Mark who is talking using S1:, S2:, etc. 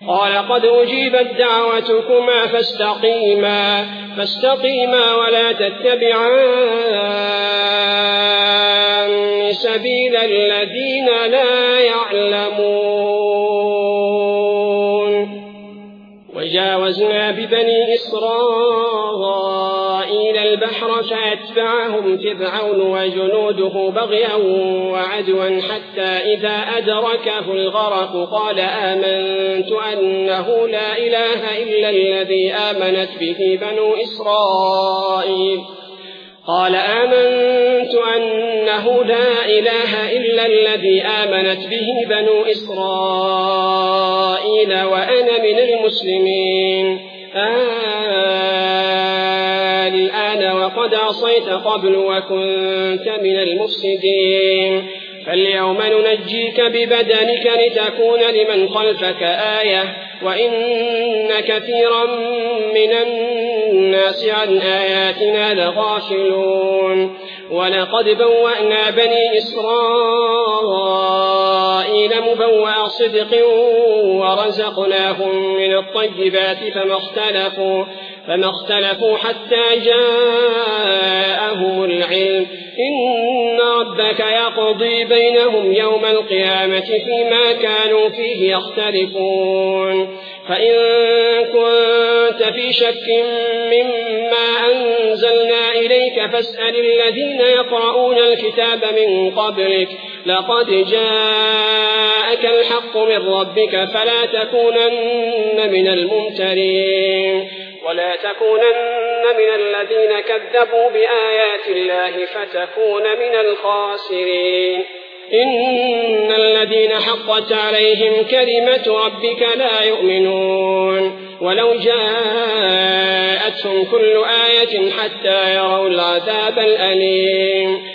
S1: قال قد أجيبت دعوتكما فاستقيما ولا تتبعان سبيل الذين لا يعلمون. وجاوزنا ببني إسرائيل البحر فأتبعهم فرعون وجنوده بغيا وعدوا حتى إذا أدركه الغرق قال آمنت أنه لا إله إلا الذي آمنت به بنو إسرائيل وأنا من المسلمين. الآن وقد عصيت قبل وكنت من المفسدين. فاليوم ننجيك ببدنك لتكون لمن خلفك آية وإن كثيرا من الناس عن آياتنا لغافلون. ولقد بوأنا بني إسرائيل مبوأ صدق ورزقناهم من الطيبات فما اختلفوا حتى جاءهم العلم. إن ربك يقضي بينهم يوم القيامة فيما كانوا فيه يختلفون. فإن كنت في شك مما أنزلنا إليك فاسأل الذين يقرؤون الكتاب من قبلك لقد جاءك الحق من ربك فلا تكونن من الممترين ولا تكونن من الذين كذبوا بآيات الله فتكون من الخاسرين. إن الذين حقت عليهم كلمة ربك لا يؤمنون ولو جاءتهم كل آية حتى يروا العذاب الأليم.